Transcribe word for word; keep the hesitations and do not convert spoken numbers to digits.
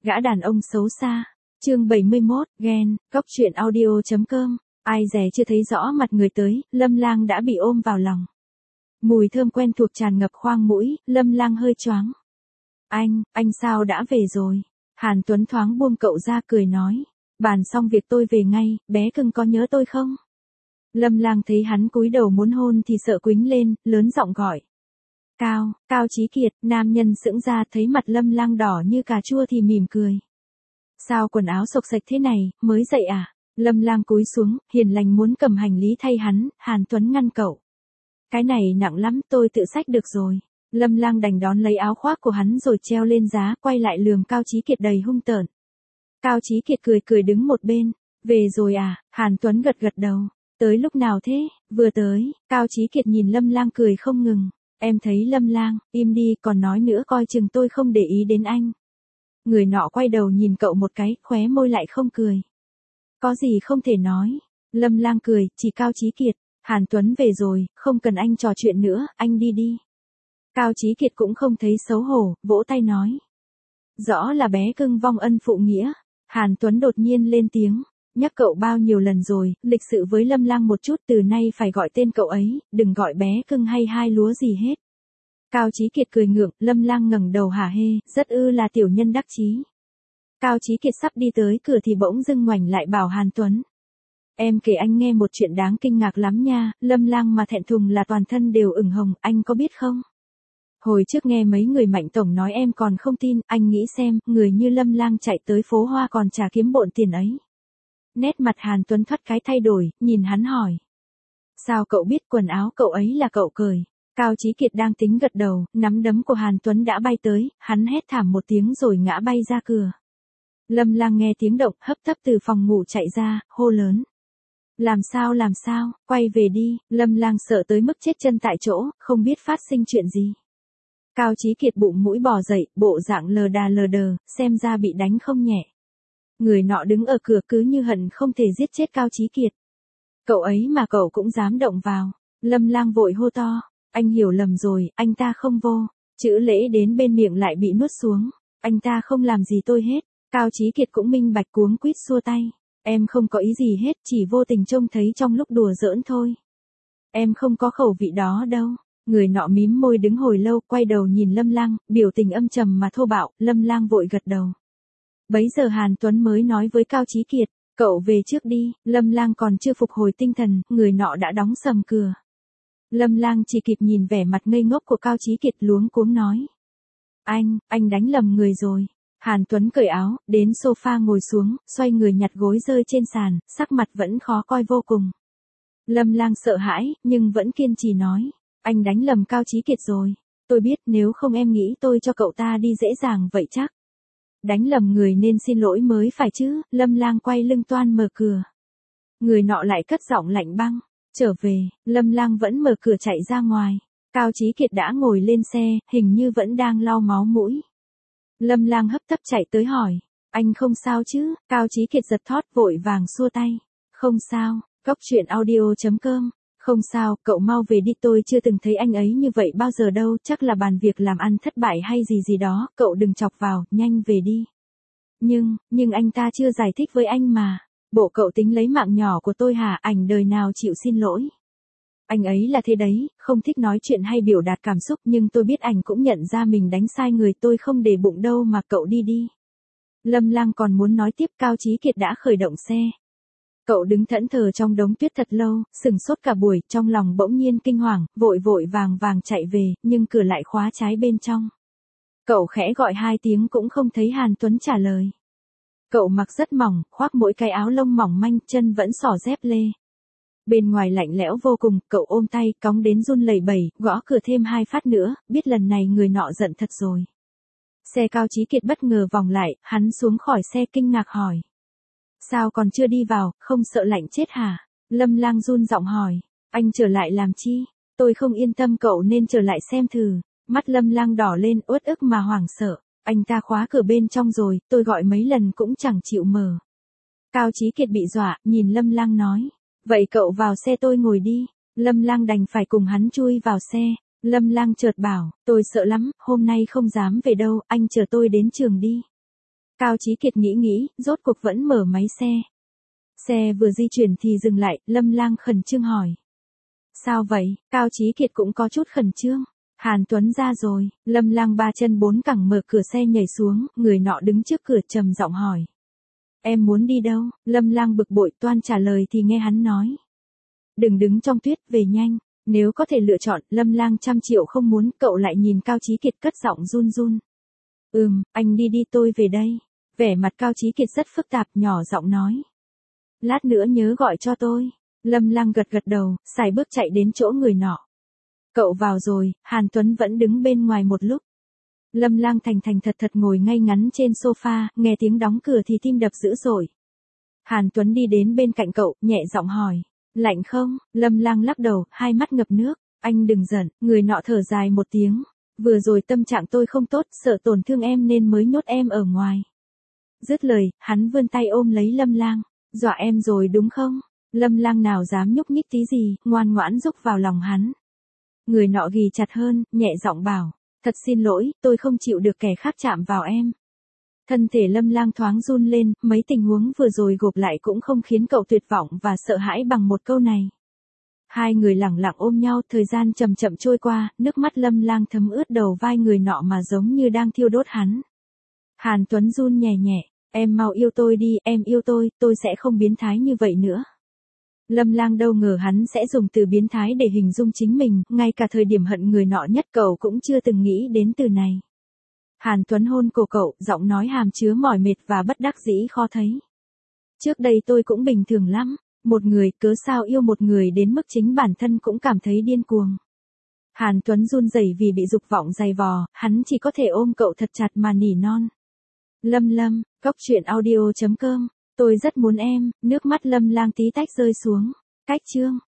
Gã đàn ông xấu xa. Chương bảy mươi mốt, ghen, cốc truyện audio chấm com. Ai dè chưa thấy rõ mặt người tới, Lâm Lang đã bị ôm vào lòng. Mùi thơm quen thuộc tràn ngập khoang mũi, Lâm Lang hơi choáng. Anh, anh sao đã về rồi? Hàn Tuấn thoáng buông cậu ra cười nói. Bàn xong việc tôi về ngay, bé cưng có nhớ tôi không? Lâm Lang thấy hắn cúi đầu muốn hôn thì sợ quýnh lên, lớn giọng gọi. Cao, Cao Chí Kiệt, nam nhân sững ra thấy mặt Lâm Lang đỏ như cà chua thì mỉm cười. Sao quần áo xộc xệch thế này, mới dậy à? Lâm Lang cúi xuống, hiền lành muốn cầm hành lý thay hắn, Hàn Tuấn ngăn cậu. Cái này nặng lắm, tôi tự xách được rồi. Lâm Lang đành đón lấy áo khoác của hắn rồi treo lên giá, quay lại lườm Cao Chí Kiệt đầy hung tợn. Cao Chí Kiệt cười cười đứng một bên. Về rồi à? Hàn Tuấn gật gật đầu. Tới lúc nào thế? Vừa tới. Cao Chí Kiệt nhìn Lâm Lang cười không ngừng. Em thấy Lâm Lang, im đi, còn nói nữa coi chừng tôi không để ý đến anh. Người nọ quay đầu nhìn cậu một cái, khóe môi lại không cười. Có gì không thể nói. Lâm Lang cười, chỉ Cao Chí Kiệt. Hàn Tuấn về rồi, không cần anh trò chuyện nữa, anh đi đi. Cao Chí Kiệt cũng không thấy xấu hổ, vỗ tay nói. Rõ là bé cưng vong ân phụ nghĩa. Hàn Tuấn đột nhiên lên tiếng. Nhắc cậu bao nhiêu lần rồi, lịch sự với Lâm Lang một chút, từ nay phải gọi tên cậu ấy, đừng gọi bé cưng hay hai lúa gì hết. Cao Chí Kiệt cười ngượng, Lâm Lang ngẩng đầu hả hê, rất ư là tiểu nhân đắc chí. Cao Chí Kiệt sắp đi tới cửa thì bỗng dưng ngoảnh lại bảo Hàn Tuấn. Em kể anh nghe một chuyện đáng kinh ngạc lắm nha, Lâm Lang mà thẹn thùng là toàn thân đều ửng hồng, anh có biết không? Hồi trước nghe mấy người Mạnh tổng nói em còn không tin, anh nghĩ xem, người như Lâm Lang chạy tới phố Hoa còn chả kiếm bộn tiền ấy. Nét mặt Hàn Tuấn thoát cái thay đổi, nhìn hắn hỏi. Sao cậu biết quần áo cậu ấy là cậu cởi? Cao Chí Kiệt đang tính gật đầu, nắm đấm của Hàn Tuấn đã bay tới, hắn hét thảm một tiếng rồi ngã bay ra cửa. Lâm Lang nghe tiếng động, hấp tấp từ phòng ngủ chạy ra, hô lớn. Làm sao làm sao, quay về đi. Lâm Lang sợ tới mức chết chân tại chỗ, không biết phát sinh chuyện gì. Cao Chí Kiệt bụng mũi bò dậy, bộ dạng lờ đà lờ đờ, xem ra bị đánh không nhẹ. Người nọ đứng ở cửa cứ như hận không thể giết chết Cao Chí Kiệt. Cậu ấy mà cậu cũng dám động vào. Lâm Lang vội hô to. Anh hiểu lầm rồi, anh ta không vô. Chữ lễ đến bên miệng lại bị nuốt xuống. Anh ta không làm gì tôi hết. Cao Chí Kiệt cũng minh bạch cuống quýt xua tay. Em không có ý gì hết, chỉ vô tình trông thấy trong lúc đùa giỡn thôi. Em không có khẩu vị đó đâu. Người nọ mím môi đứng hồi lâu, quay đầu nhìn Lâm Lang, biểu tình âm trầm mà thô bạo. Lâm Lang vội gật đầu. Bấy giờ Hàn Tuấn mới nói với Cao Chí Kiệt, cậu về trước đi. Lâm Lang còn chưa phục hồi tinh thần, người nọ đã đóng sầm cửa. Lâm Lang chỉ kịp nhìn vẻ mặt ngây ngốc của Cao Chí Kiệt luống cuống nói. Anh, anh đánh lầm người rồi. Hàn Tuấn cởi áo, đến sofa ngồi xuống, xoay người nhặt gối rơi trên sàn, sắc mặt vẫn khó coi vô cùng. Lâm Lang sợ hãi, nhưng vẫn kiên trì nói. Anh đánh lầm Cao Chí Kiệt rồi. Tôi biết nếu không em nghĩ tôi cho cậu ta đi dễ dàng vậy chắc. Đánh lầm người nên xin lỗi mới phải chứ. Lâm Lang quay lưng toan mở cửa. Người nọ lại cất giọng lạnh băng. Trở về. Lâm Lang vẫn mở cửa chạy ra ngoài. Cao Chí Kiệt đã ngồi lên xe, hình như vẫn đang lau máu mũi. Lâm Lang hấp tấp chạy tới hỏi. Anh không sao chứ? Cao Chí Kiệt giật thót vội vàng xua tay. Không sao. Cốc truyện audio chấm com. Không sao, cậu mau về đi, tôi chưa từng thấy anh ấy như vậy bao giờ đâu, chắc là bàn việc làm ăn thất bại hay gì gì đó, cậu đừng chọc vào, nhanh về đi. Nhưng, nhưng anh ta chưa giải thích với anh mà. Bộ cậu tính lấy mạng nhỏ của tôi hả? Ảnh đời nào chịu xin lỗi. Anh ấy là thế đấy, không thích nói chuyện hay biểu đạt cảm xúc, nhưng tôi biết ảnh cũng nhận ra mình đánh sai người, tôi không để bụng đâu mà, cậu đi đi. Lâm Lang còn muốn nói tiếp, Cao Chí Kiệt đã khởi động xe. Cậu đứng thẫn thờ trong đống tuyết thật lâu, sừng sốt cả buổi, trong lòng bỗng nhiên kinh hoàng, vội vội vàng vàng chạy về, nhưng cửa lại khóa trái bên trong. Cậu khẽ gọi hai tiếng cũng không thấy Hàn Tuấn trả lời. Cậu mặc rất mỏng, khoác mỗi cái áo lông mỏng manh, chân vẫn xỏ dép lê. Bên ngoài lạnh lẽo vô cùng, cậu ôm tay, cóng đến run lẩy bẩy, gõ cửa thêm hai phát nữa, biết lần này người nọ giận thật rồi. Xe Cao Chí Kiệt bất ngờ vòng lại, hắn xuống khỏi xe kinh ngạc hỏi. Sao còn chưa đi vào, không sợ lạnh chết hả? Lâm Lang run giọng hỏi. Anh trở lại làm chi? Tôi không yên tâm cậu nên trở lại xem thử. Mắt Lâm Lang đỏ lên, uất ức mà hoảng sợ. Anh ta khóa cửa bên trong rồi, tôi gọi mấy lần cũng chẳng chịu mở. Cao Chí Kiệt bị dọa, nhìn Lâm Lang nói. Vậy cậu vào xe tôi ngồi đi. Lâm Lang đành phải cùng hắn chui vào xe. Lâm Lang chợt bảo, tôi sợ lắm, hôm nay không dám về đâu, anh chờ tôi đến trường đi. Cao Chí Kiệt nghĩ nghĩ, rốt cuộc vẫn mở máy xe. Xe vừa di chuyển thì dừng lại, Lâm Lang khẩn trương hỏi. Sao vậy? Cao Chí Kiệt cũng có chút khẩn trương. Hàn Tuấn ra rồi, Lâm Lang ba chân bốn cẳng mở cửa xe nhảy xuống, người nọ đứng trước cửa trầm giọng hỏi. Em muốn đi đâu? Lâm Lang bực bội toan trả lời thì nghe hắn nói. Đừng đứng trong tuyết, về nhanh. Nếu có thể lựa chọn, Lâm Lang trăm triệu không muốn, cậu lại nhìn Cao Chí Kiệt cất giọng run run. Ừm, anh đi đi tôi về đây. Vẻ mặt Cao Chí Kiệt rất phức tạp, nhỏ giọng nói. Lát nữa nhớ gọi cho tôi. Lâm Lang gật gật đầu, sải bước chạy đến chỗ người nọ. Cậu vào rồi, Hàn Tuấn vẫn đứng bên ngoài một lúc. Lâm Lang thành thành thật thật ngồi ngay ngắn trên sofa, nghe tiếng đóng cửa thì tim đập dữ dội. Hàn Tuấn đi đến bên cạnh cậu, nhẹ giọng hỏi. Lạnh không? Lâm Lang lắc đầu, hai mắt ngập nước. Anh đừng giận, người nọ thở dài một tiếng. Vừa rồi tâm trạng tôi không tốt, sợ tổn thương em nên mới nhốt em ở ngoài. Dứt lời, hắn vươn tay ôm lấy Lâm Lang. Dọa em rồi đúng không? Lâm Lang nào dám nhúc nhích tí gì, ngoan ngoãn rúc vào lòng hắn. Người nọ ghì chặt hơn, nhẹ giọng bảo. Thật xin lỗi, tôi không chịu được kẻ khác chạm vào em. Thân thể Lâm Lang thoáng run lên, mấy tình huống vừa rồi gộp lại cũng không khiến cậu tuyệt vọng và sợ hãi bằng một câu này. Hai người lẳng lặng ôm nhau, thời gian chậm chậm trôi qua, nước mắt Lâm Lang thấm ướt đầu vai người nọ mà giống như đang thiêu đốt hắn. Hàn Tuấn run nhẹ nhẹ, em mau yêu tôi đi, em yêu tôi, tôi sẽ không biến thái như vậy nữa. Lâm Lang đâu ngờ hắn sẽ dùng từ biến thái để hình dung chính mình, ngay cả thời điểm hận người nọ nhất cậu cũng chưa từng nghĩ đến từ này. Hàn Tuấn hôn cổ cậu, giọng nói hàm chứa mỏi mệt và bất đắc dĩ khó thấy. Trước đây tôi cũng bình thường lắm, một người cớ sao yêu một người đến mức chính bản thân cũng cảm thấy điên cuồng. Hàn Tuấn run rẩy vì bị dục vọng dày vò, hắn chỉ có thể ôm cậu thật chặt mà nỉ non. Lâm Lâm, cốc truyện audio chấm com, tôi rất muốn em, nước mắt Lâm Lang tí tách rơi xuống. Cách chương